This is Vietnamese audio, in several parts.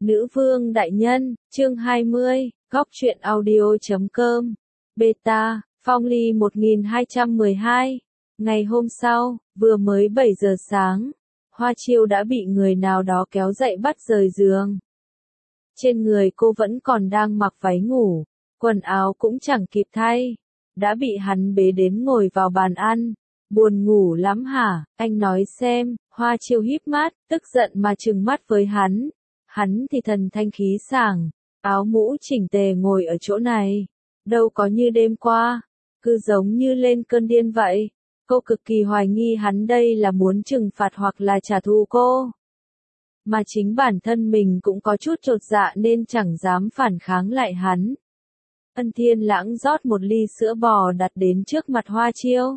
Nữ vương đại nhân, chương 20, góc truyện audio.com, beta, Phong Ly 1212. Ngày hôm sau, vừa mới 7 giờ sáng, Hoa Chiêu đã bị người nào đó kéo dậy bắt rời giường. Trên người cô vẫn còn đang mặc váy ngủ, quần áo cũng chẳng kịp thay, đã bị hắn bế đến ngồi vào bàn ăn. Buồn ngủ lắm hả, anh nói xem. Hoa Chiêu híp mắt, tức giận mà trừng mắt với hắn. Hắn thì thần thanh khí sảng, áo mũ chỉnh tề ngồi ở chỗ này. Đâu có như đêm qua, cứ giống như lên cơn điên vậy. Cô cực kỳ hoài nghi hắn đây là muốn trừng phạt hoặc là trả thù cô. Mà chính bản thân mình cũng có chút chột dạ nên chẳng dám phản kháng lại hắn. Ân Thiên Lãng rót một ly sữa bò đặt đến trước mặt Hoa Chiêu.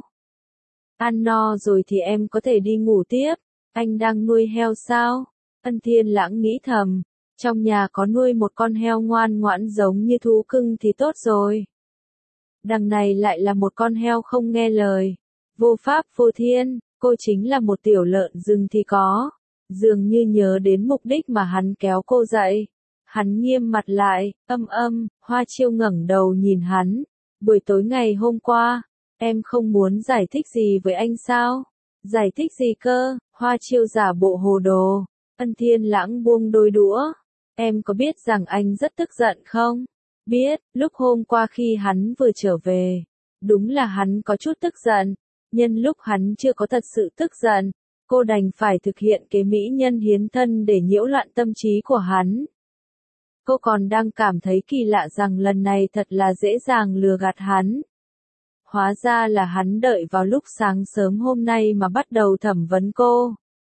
Ăn no rồi thì em có thể đi ngủ tiếp, anh đang nuôi heo sao? Ân Thiên Lãng nghĩ thầm, trong nhà có nuôi một con heo ngoan ngoãn giống như thú cưng thì tốt rồi. Đằng này lại là một con heo không nghe lời, vô pháp vô thiên, cô chính là một tiểu lợn rừng thì có. Dường như nhớ đến mục đích mà hắn kéo cô dậy. Hắn nghiêm mặt lại, Hoa Chiêu ngẩng đầu nhìn hắn. Buổi tối ngày hôm qua, em không muốn giải thích gì với anh sao? Giải thích gì cơ? Hoa Chiêu giả bộ hồ đồ. Ân Thiên Lãng buông đôi đũa. Em có biết rằng anh rất tức giận không? Biết, lúc hôm qua khi hắn vừa trở về, đúng là hắn có chút tức giận. Nhân lúc hắn chưa có thật sự tức giận, cô đành phải thực hiện kế mỹ nhân hiến thân để nhiễu loạn tâm trí của hắn. Cô còn đang cảm thấy kỳ lạ rằng lần này thật là dễ dàng lừa gạt hắn. Hóa ra là hắn đợi vào lúc sáng sớm hôm nay mà bắt đầu thẩm vấn cô.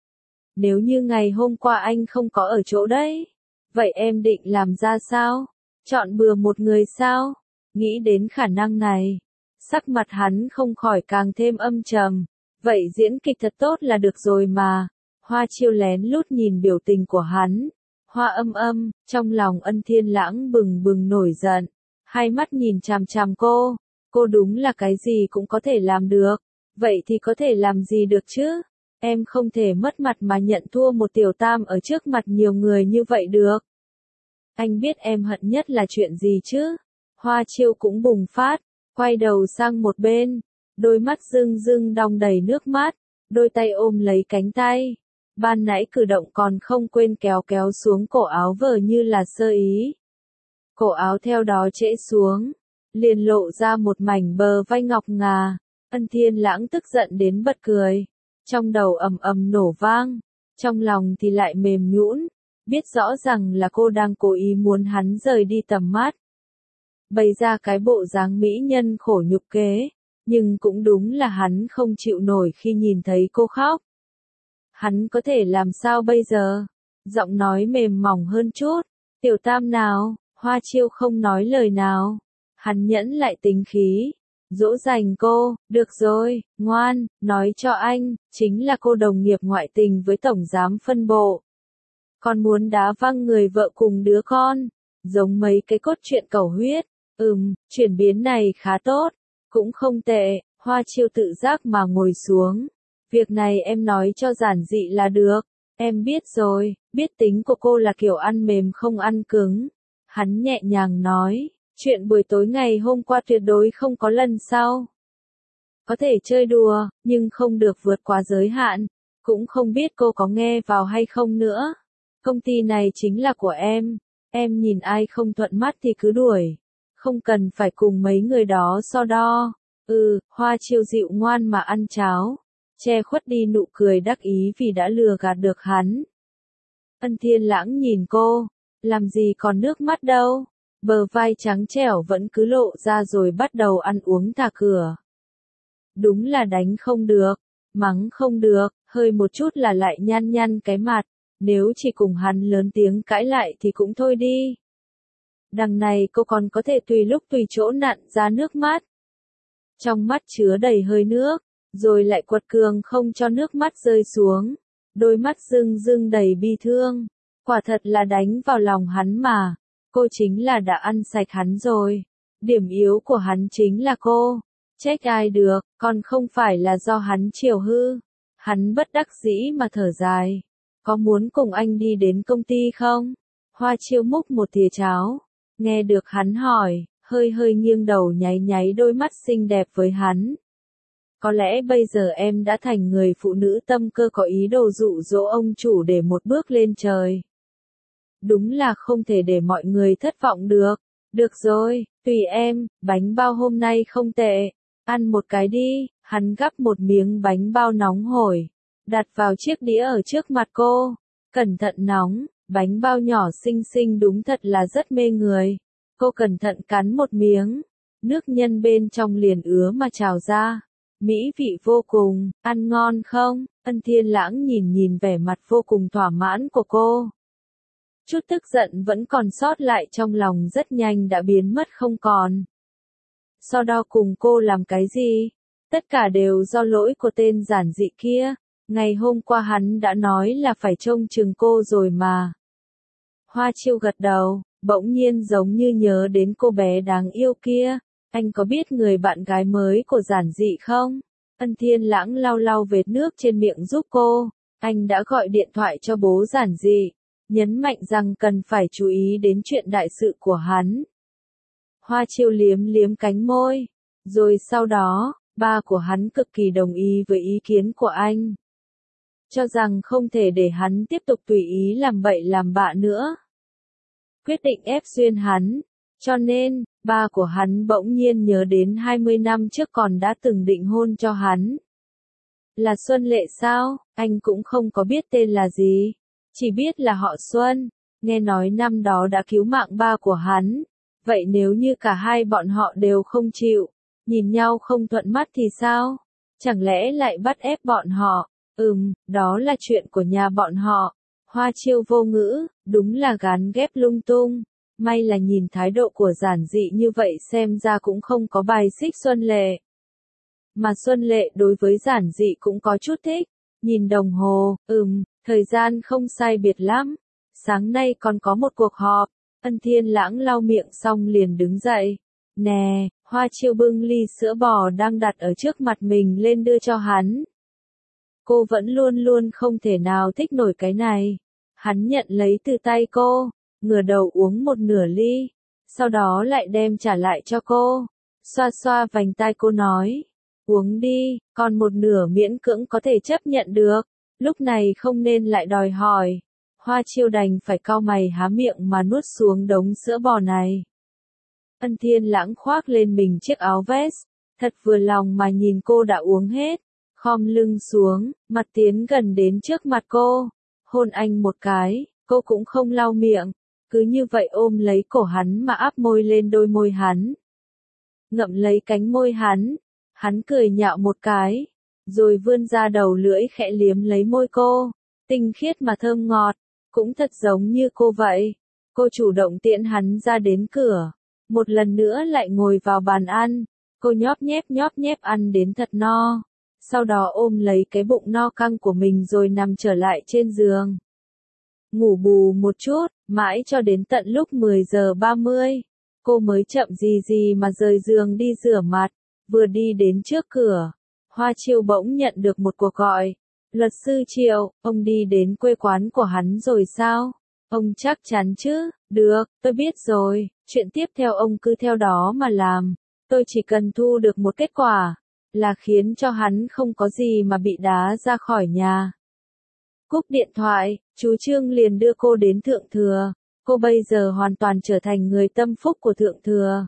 Nếu như ngày hôm qua anh không có ở chỗ đấy, vậy em định làm ra sao? Chọn bừa một người sao? Nghĩ đến khả năng này, sắc mặt hắn không khỏi càng thêm âm trầm. Vậy diễn kịch thật tốt là được rồi mà. Hoa Chiêu lén lút nhìn biểu tình của hắn. Hoa trong lòng Ân Thiên Lãng bừng bừng nổi giận. Hai mắt nhìn chằm chằm cô. Cô đúng là cái gì cũng có thể làm được. Vậy thì có thể làm gì được chứ? Em không thể mất mặt mà nhận thua một tiểu tam ở trước mặt nhiều người như vậy được. Anh biết em hận nhất là chuyện gì chứ? Hoa Chiêu cũng bùng phát, quay đầu sang một bên. Đôi mắt rưng rưng đong đầy nước mắt, đôi tay ôm lấy cánh tay. Ban nãy cử động còn không quên kéo kéo xuống cổ áo vờ như là sơ ý. Cổ áo theo đó trễ xuống, liền lộ ra một mảnh bờ vai ngọc ngà. Ân Thiên Lãng tức giận đến bật cười. Trong đầu ầm nổ vang, trong lòng thì lại mềm nhũn, biết rõ rằng là cô đang cố ý muốn hắn rời đi tầm mắt. Bày ra cái bộ dáng mỹ nhân khổ nhục kế. Nhưng cũng đúng là hắn không chịu nổi khi nhìn thấy cô khóc. Hắn có thể làm sao bây giờ? Giọng nói mềm mỏng hơn chút. Tiểu tam nào? Hoa Chiêu không nói lời nào. Hắn nhẫn lại tính khí. Dỗ dành cô, được rồi, ngoan, nói cho anh, chính là cô đồng nghiệp ngoại tình với tổng giám phân bộ. Còn muốn đá văng người vợ cùng đứa con. Giống mấy cái cốt truyện cầu huyết. Chuyển biến này khá tốt. Cũng không tệ, Hoa Chiêu tự giác mà ngồi xuống. Việc này em nói cho giản dị là được. Em biết rồi, biết tính của cô là kiểu ăn mềm không ăn cứng. Hắn nhẹ nhàng nói, chuyện buổi tối ngày hôm qua tuyệt đối không có lần sau. Có thể chơi đùa, nhưng không được vượt quá giới hạn. Cũng không biết cô có nghe vào hay không nữa. Công ty này chính là của em nhìn ai không thuận mắt thì cứ đuổi. Không cần phải cùng mấy người đó so đo. Hoa Chiêu dịu ngoan mà ăn cháo, che khuất đi nụ cười đắc ý vì đã lừa gạt được hắn. Ân Thiên Lãng nhìn cô, làm gì còn nước mắt đâu, bờ vai trắng trẻo vẫn cứ lộ ra rồi bắt đầu ăn uống thả cửa. Đúng là đánh không được, mắng không được, hơi một chút là lại nhăn nhăn cái mặt, nếu chỉ cùng hắn lớn tiếng cãi lại thì cũng thôi đi. Đằng này cô còn có thể tùy lúc tùy chỗ nặn ra nước mắt. Trong mắt chứa đầy hơi nước, rồi lại quật cường không cho nước mắt rơi xuống. Đôi mắt rưng rưng đầy bi thương. Quả thật là đánh vào lòng hắn mà. Cô chính là đã ăn sạch hắn rồi. Điểm yếu của hắn chính là cô. Trách ai được, còn không phải là do hắn chiều hư. Hắn bất đắc dĩ mà thở dài. Có muốn cùng anh đi đến công ty không? Hoa Chiêu múc một thìa cháo, nghe được hắn hỏi, hơi hơi nghiêng đầu nháy nháy đôi mắt xinh đẹp với hắn. Có lẽ bây giờ em đã thành người phụ nữ tâm cơ có ý đồ dụ dỗ ông chủ để một bước lên trời. Đúng là không thể để mọi người thất vọng được. Được rồi, tùy em, bánh bao hôm nay không tệ. Ăn một cái đi, hắn gắp một miếng bánh bao nóng hổi, đặt vào chiếc đĩa ở trước mặt cô. Cẩn thận nóng, bánh bao nhỏ xinh xinh đúng thật là rất mê người. Cô cẩn thận cắn một miếng, nước nhân bên trong liền ứa mà trào ra. Mỹ vị vô cùng, ăn ngon không? Ân Thiên Lãng nhìn nhìn vẻ mặt vô cùng thỏa mãn của cô. Chút tức giận vẫn còn sót lại trong lòng rất nhanh đã biến mất không còn. So đo cùng cô làm cái gì? Tất cả đều do lỗi của tên giản dị kia. Ngày hôm qua hắn đã nói là phải trông chừng cô rồi mà. Hoa Chiêu gật đầu, bỗng nhiên giống như nhớ đến cô bé đáng yêu kia. Anh có biết người bạn gái mới của giản dị không? Ân Thiên Lãng lau lau vệt nước trên miệng giúp cô. Anh đã gọi điện thoại cho bố giản dị, nhấn mạnh rằng cần phải chú ý đến chuyện đại sự của hắn. Hoa Chiêu liếm liếm cánh môi. Rồi sau đó, ba của hắn cực kỳ đồng ý với ý kiến của anh. Cho rằng không thể để hắn tiếp tục tùy ý làm bậy làm bạ nữa. Quyết định ép duyên hắn. Cho nên, ba của hắn bỗng nhiên nhớ đến 20 năm trước còn đã từng định hôn cho hắn. Là Xuân Lệ sao? Anh cũng không có biết tên là gì. Chỉ biết là họ Xuân. Nghe nói năm đó đã cứu mạng ba của hắn. Vậy nếu như cả hai bọn họ đều không chịu, nhìn nhau không thuận mắt thì sao? Chẳng lẽ lại bắt ép bọn họ? Đó là chuyện của nhà bọn họ. Hoa Chiêu vô ngữ, đúng là gán ghép lung tung. May là nhìn thái độ của giản dị như vậy xem ra cũng không có bài xích Xuân Lệ. Mà Xuân Lệ đối với giản dị cũng có chút thích. Nhìn đồng hồ, thời gian không sai biệt lắm. Sáng nay còn có một cuộc họp. Ân Thiên Lãng lau miệng xong liền đứng dậy. Nè, Hoa Chiêu bưng ly sữa bò đang đặt ở trước mặt mình lên đưa cho hắn. Cô vẫn luôn luôn không thể nào thích nổi cái này. Hắn nhận lấy từ tay cô, ngửa đầu uống một nửa ly, sau đó lại đem trả lại cho cô. Xoa xoa vành tai cô nói, uống đi, còn một nửa miễn cưỡng có thể chấp nhận được, lúc này không nên lại đòi hỏi. Hoa Chiêu đành phải cau mày há miệng mà nuốt xuống đống sữa bò này. Ân Thiên Lãng khoác lên mình chiếc áo vest, thật vừa lòng mà nhìn cô đã uống hết. Khom lưng xuống, mặt tiến gần đến trước mặt cô, hôn anh một cái, cô cũng không lau miệng, cứ như vậy ôm lấy cổ hắn mà áp môi lên đôi môi hắn. Ngậm lấy cánh môi hắn cười nhạo một cái, rồi vươn ra đầu lưỡi khẽ liếm lấy môi cô, tinh khiết mà thơm ngọt, cũng thật giống như cô vậy. Cô chủ động tiễn hắn ra đến cửa, một lần nữa lại ngồi vào bàn ăn, cô nhóp nhép ăn đến thật no. Sau đó ôm lấy cái bụng no căng của mình rồi nằm trở lại trên giường. Ngủ bù một chút, mãi cho đến tận lúc 10 giờ 30, cô mới chậm gì mà rời giường đi rửa mặt, vừa đi đến trước cửa. Hoa Chiêu bỗng nhận được một cuộc gọi. Luật sư Triệu, ông đi đến quê quán của hắn rồi sao? Ông chắc chắn chứ? Được, tôi biết rồi, chuyện tiếp theo ông cứ theo đó mà làm. Tôi chỉ cần thu được một kết quả, là khiến cho hắn không có gì mà bị đá ra khỏi nhà. Cúp điện thoại, chú Trương liền đưa cô đến Thượng Thừa. Cô bây giờ hoàn toàn trở thành người tâm phúc của Thượng Thừa.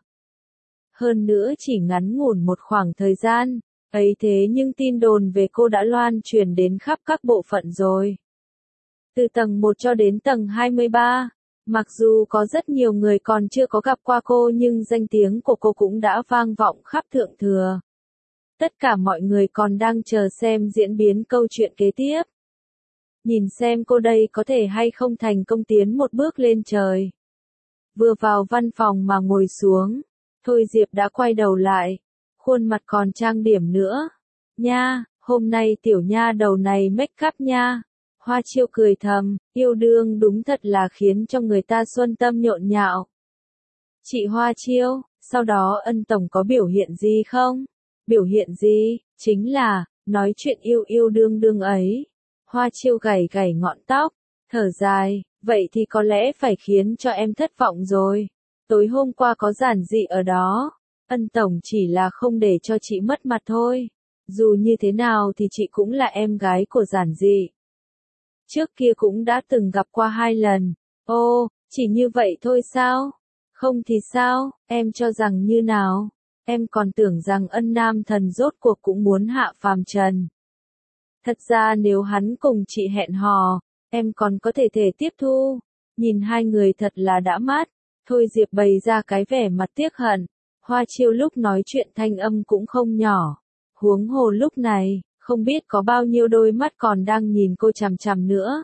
Hơn nữa chỉ ngắn ngủn một khoảng thời gian, ấy thế nhưng tin đồn về cô đã loan truyền đến khắp các bộ phận rồi. Từ tầng 1 cho đến tầng 23, mặc dù có rất nhiều người còn chưa có gặp qua cô nhưng danh tiếng của cô cũng đã vang vọng khắp Thượng Thừa. Tất cả mọi người còn đang chờ xem diễn biến câu chuyện kế tiếp. Nhìn xem cô đây có thể hay không thành công tiến một bước lên trời. Vừa vào văn phòng mà ngồi xuống, Thôi Diệp đã quay đầu lại, khuôn mặt còn trang điểm nữa. Nha, hôm nay tiểu nha đầu này make up nha. Hoa Chiêu cười thầm, yêu đương đúng thật là khiến cho người ta xuân tâm nhộn nhạo. Chị Hoa Chiêu, sau đó Ân tổng có biểu hiện gì không? Biểu hiện gì? Chính là, nói chuyện yêu đương ấy. Hoa Chiêu gảy gảy ngọn tóc, thở dài, Vậy thì có lẽ phải khiến cho em thất vọng rồi. Tối hôm qua có giản dị ở đó. Ân tổng chỉ là không để cho chị mất mặt thôi. Dù như thế nào thì chị cũng là em gái của giản dị. Trước kia cũng đã từng gặp qua 2 lần. Ô, chỉ như vậy thôi sao? Không thì sao, em cho rằng như nào? Em còn tưởng rằng ân nam thần rốt cuộc cũng muốn hạ phàm trần. Thật ra nếu hắn cùng chị hẹn hò, em còn có thể tiếp thu. Nhìn hai người thật là đã mát. Thôi Diệp bày ra cái vẻ mặt tiếc hận. Hoa Chiêu lúc nói chuyện thanh âm cũng không nhỏ. Huống hồ lúc này, không biết có bao nhiêu đôi mắt còn đang nhìn cô chằm chằm nữa.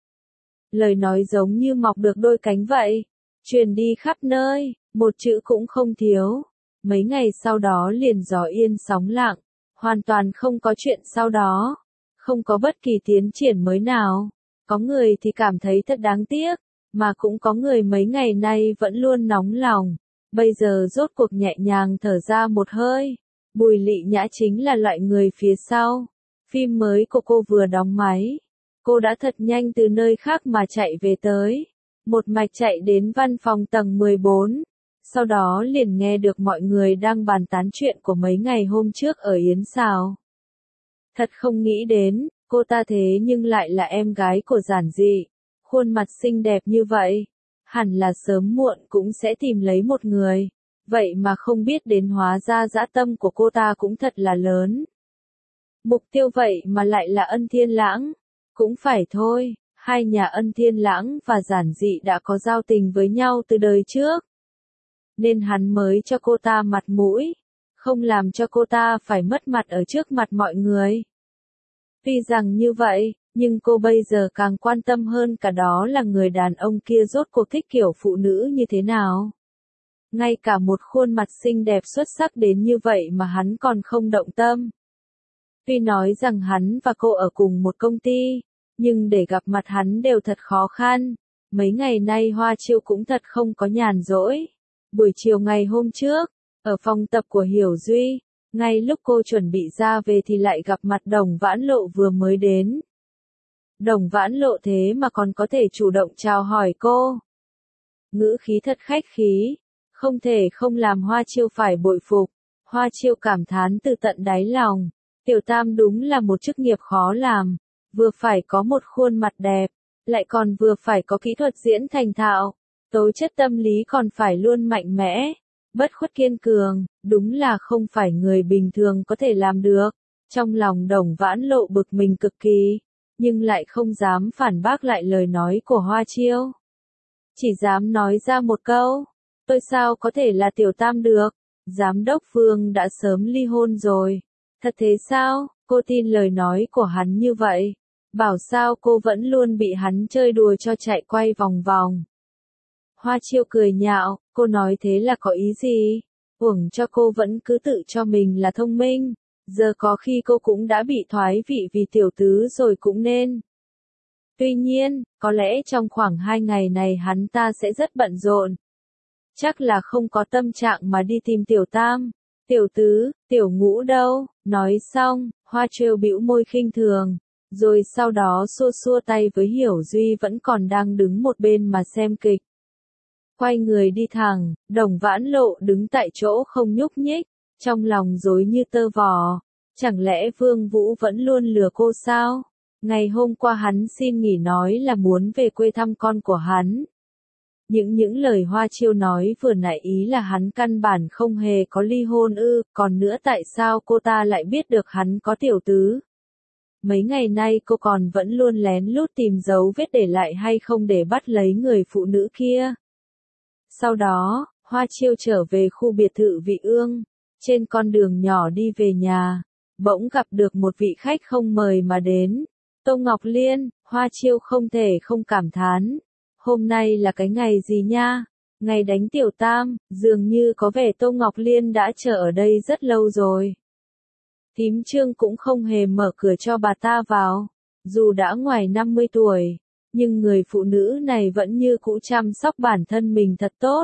Lời nói giống như mọc được đôi cánh vậy. Truyền đi khắp nơi, một chữ cũng không thiếu. Mấy ngày sau đó liền gió yên sóng lặng. Hoàn toàn không có chuyện sau đó. Không có bất kỳ tiến triển mới nào. Có người thì cảm thấy thật đáng tiếc. Mà cũng có người mấy ngày nay vẫn luôn nóng lòng. Bây giờ rốt cuộc nhẹ nhàng thở ra một hơi. Bùi Lị Nhã chính là loại người phía sau. Phim mới của cô vừa đóng máy. Cô đã thật nhanh từ nơi khác mà chạy về tới. Một mạch chạy đến văn phòng tầng 14. Sau đó liền nghe được mọi người đang bàn tán chuyện của mấy ngày hôm trước ở Yến Sào. Thật không nghĩ đến, cô ta thế nhưng lại là em gái của giản dị. Khuôn mặt xinh đẹp như vậy. Hẳn là sớm muộn cũng sẽ tìm lấy một người. Vậy mà không biết đến hóa ra dã tâm của cô ta cũng thật là lớn. Mục tiêu vậy mà lại là Ân Thiên Lãng. Cũng phải thôi, hai nhà Ân Thiên Lãng và giản dị đã có giao tình với nhau từ đời trước. Nên hắn mới cho cô ta mặt mũi. Không làm cho cô ta phải mất mặt ở trước mặt mọi người. Tuy rằng như vậy, nhưng cô bây giờ càng quan tâm hơn cả đó là người đàn ông kia rốt cuộc thích kiểu phụ nữ như thế nào. Ngay cả một khuôn mặt xinh đẹp xuất sắc đến như vậy mà hắn còn không động tâm. Tuy nói rằng hắn và cô ở cùng một công ty, nhưng để gặp mặt hắn đều thật khó khăn. Mấy ngày nay Hoa Chiêu cũng thật không có nhàn rỗi. Buổi chiều ngày hôm trước, ở phòng tập của Hiểu Duy, ngay lúc cô chuẩn bị ra về thì lại gặp mặt Đồng Vãn Lộ vừa mới đến. Đồng Vãn Lộ thế mà còn có thể chủ động chào hỏi cô. Ngữ khí thật khách khí, không thể không làm Hoa Chiêu phải bội phục. Hoa Chiêu cảm thán từ tận đáy lòng. Tiểu Tam đúng là một chức nghiệp khó làm, vừa phải có một khuôn mặt đẹp, lại còn vừa phải có kỹ thuật diễn thành thạo, tố chất tâm lý còn phải luôn mạnh mẽ, bất khuất kiên cường, đúng là không phải người bình thường có thể làm được. Trong lòng Đồng Vãn Lộ bực mình cực kỳ, nhưng lại không dám phản bác lại lời nói của Hoa Chiêu. Chỉ dám nói ra một câu, tôi sao có thể là Tiểu Tam được, Giám đốc Vương đã sớm ly hôn rồi. Thật thế sao, cô tin lời nói của hắn như vậy, bảo sao cô vẫn luôn bị hắn chơi đùa cho chạy quay vòng vòng. Hoa Chiêu cười nhạo, cô nói thế là có ý gì? Uổng cho cô vẫn cứ tự cho mình là thông minh, giờ có khi cô cũng đã bị thoái vị vì tiểu tứ rồi cũng nên. Tuy nhiên, có lẽ trong khoảng 2 ngày này hắn ta sẽ rất bận rộn. Chắc là không có tâm trạng mà đi tìm Tiểu Tam. Tiểu Tứ, Tiểu Ngũ đâu? Nói xong, Hoa Chiêu bĩu môi khinh thường, rồi sau đó xua xua tay với Hiểu Duy vẫn còn đang đứng một bên mà xem kịch. Quay người đi thẳng, Đồng Vãn Lộ đứng tại chỗ không nhúc nhích, trong lòng rối như tơ vò. Chẳng lẽ Vương Vũ vẫn luôn lừa cô sao? Ngày hôm qua hắn xin nghỉ nói là muốn về quê thăm con của hắn. Những lời Hoa Chiêu nói vừa nãy ý là hắn căn bản không hề có ly hôn ư, còn nữa tại sao cô ta lại biết được hắn có tiểu tứ? Mấy ngày nay cô còn vẫn luôn lén lút tìm dấu vết để lại hay không để bắt lấy người phụ nữ kia. Sau đó, Hoa Chiêu trở về khu biệt thự Vị Ương, trên con đường nhỏ đi về nhà, bỗng gặp được một vị khách không mời mà đến. Tô Ngọc Liên, Hoa Chiêu không thể không cảm thán. Hôm nay là cái ngày gì nha? Ngày đánh Tiểu Tam, dường như có vẻ Tô Ngọc Liên đã chờ ở đây rất lâu rồi. Thím Trương cũng không hề mở cửa cho bà ta vào. Dù đã ngoài 50 tuổi, nhưng người phụ nữ này vẫn như cũ chăm sóc bản thân mình thật tốt.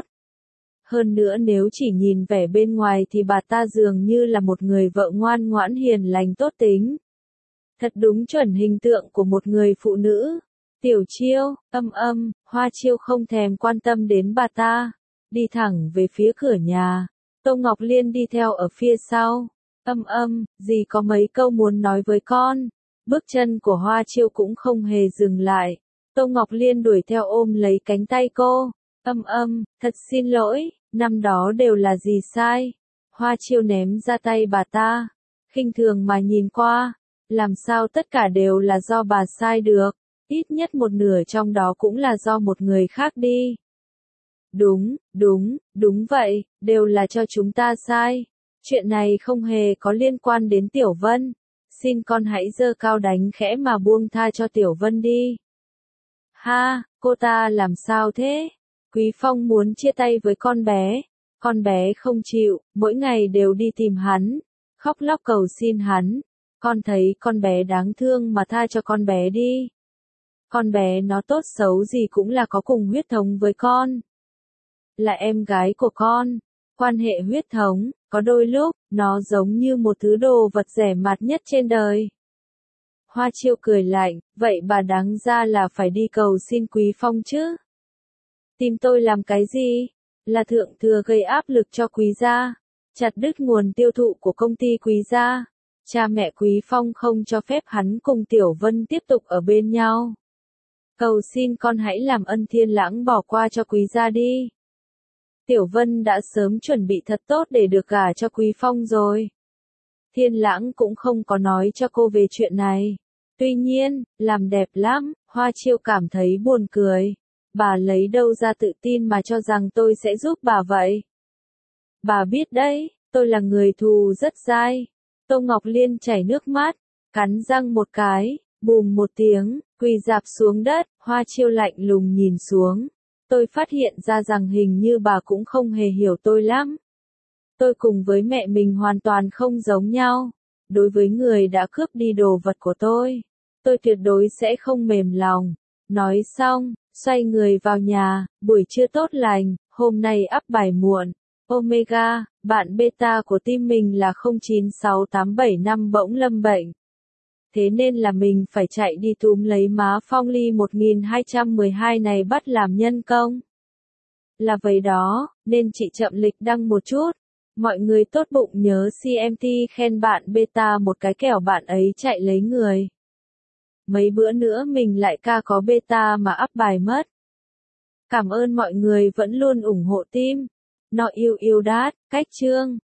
Hơn nữa nếu chỉ nhìn vẻ bên ngoài thì bà ta dường như là một người vợ ngoan ngoãn hiền lành tốt tính. Thật đúng chuẩn hình tượng của một người phụ nữ. Tiểu Chiêu, Hoa Chiêu không thèm quan tâm đến bà ta, đi thẳng về phía cửa nhà. Tô Ngọc Liên đi theo ở phía sau. Dì có mấy câu muốn nói với con. Bước chân của Hoa Chiêu cũng không hề dừng lại. Tô Ngọc Liên đuổi theo ôm lấy cánh tay cô. Thật xin lỗi, năm đó đều là dì sai. Hoa Chiêu ném ra tay bà ta, khinh thường mà nhìn qua. Làm sao tất cả đều là do bà sai được, ít nhất một nửa trong đó cũng là do một người khác đi. Đúng vậy, đều là cho chúng ta sai. Chuyện này không hề có liên quan đến Tiểu Vân. Xin con hãy giơ cao đánh khẽ mà buông tha cho Tiểu Vân đi. Ha, cô ta làm sao thế? Quý Phong muốn chia tay với con bé không chịu, mỗi ngày đều đi tìm hắn, khóc lóc cầu xin hắn. Con thấy con bé đáng thương mà tha cho con bé đi. Con bé nó tốt xấu gì cũng là có cùng huyết thống với con. Là em gái của con, quan hệ huyết thống, có đôi lúc, nó giống như một thứ đồ vật rẻ mạt nhất trên đời. Hoa Chiêu cười lạnh, vậy bà đáng ra là phải đi cầu xin Quý Phong chứ. Tìm tôi làm cái gì? Là thượng thừa gây áp lực cho Quý gia, chặt đứt nguồn tiêu thụ của công ty Quý gia. Cha mẹ Quý Phong không cho phép hắn cùng Tiểu Vân tiếp tục ở bên nhau. Cầu xin con hãy làm ân Thiên Lãng bỏ qua cho Quý gia đi. Tiểu Vân đã sớm chuẩn bị thật tốt để được gả cho Quý Phong rồi. Thiên Lãng cũng không có nói cho cô về chuyện này. Tuy nhiên, làm đẹp lắm, Hoa Chiêu cảm thấy buồn cười. Bà lấy đâu ra tự tin mà cho rằng tôi sẽ giúp bà vậy? Bà biết đấy, tôi là người thù rất dai. Tô Ngọc Liên chảy nước mắt, cắn răng một cái, bùm một tiếng, quỳ rạp xuống đất. Hoa Chiêu lạnh lùng nhìn xuống. Tôi phát hiện ra rằng hình như bà cũng không hề hiểu tôi lắm. Tôi cùng với mẹ mình hoàn toàn không giống nhau. Đối với người đã cướp đi đồ vật của tôi tuyệt đối sẽ không mềm lòng. Nói xong, xoay người vào nhà. Buổi trưa tốt lành, hôm nay up bài muộn. Omega, bạn beta của team mình là 096875 bỗng lâm bệnh. Thế nên là mình phải chạy đi túm lấy má Phong Ly 1212 này bắt làm nhân công. Là vậy đó, nên chị chậm lịch đăng một chút. Mọi người tốt bụng nhớ CMT khen bạn beta một cái kẻo bạn ấy chạy lấy người. Mấy bữa nữa mình lại ca có beta mà up bài mất. Cảm ơn mọi người vẫn luôn ủng hộ team. Nó yêu đát, cách chương.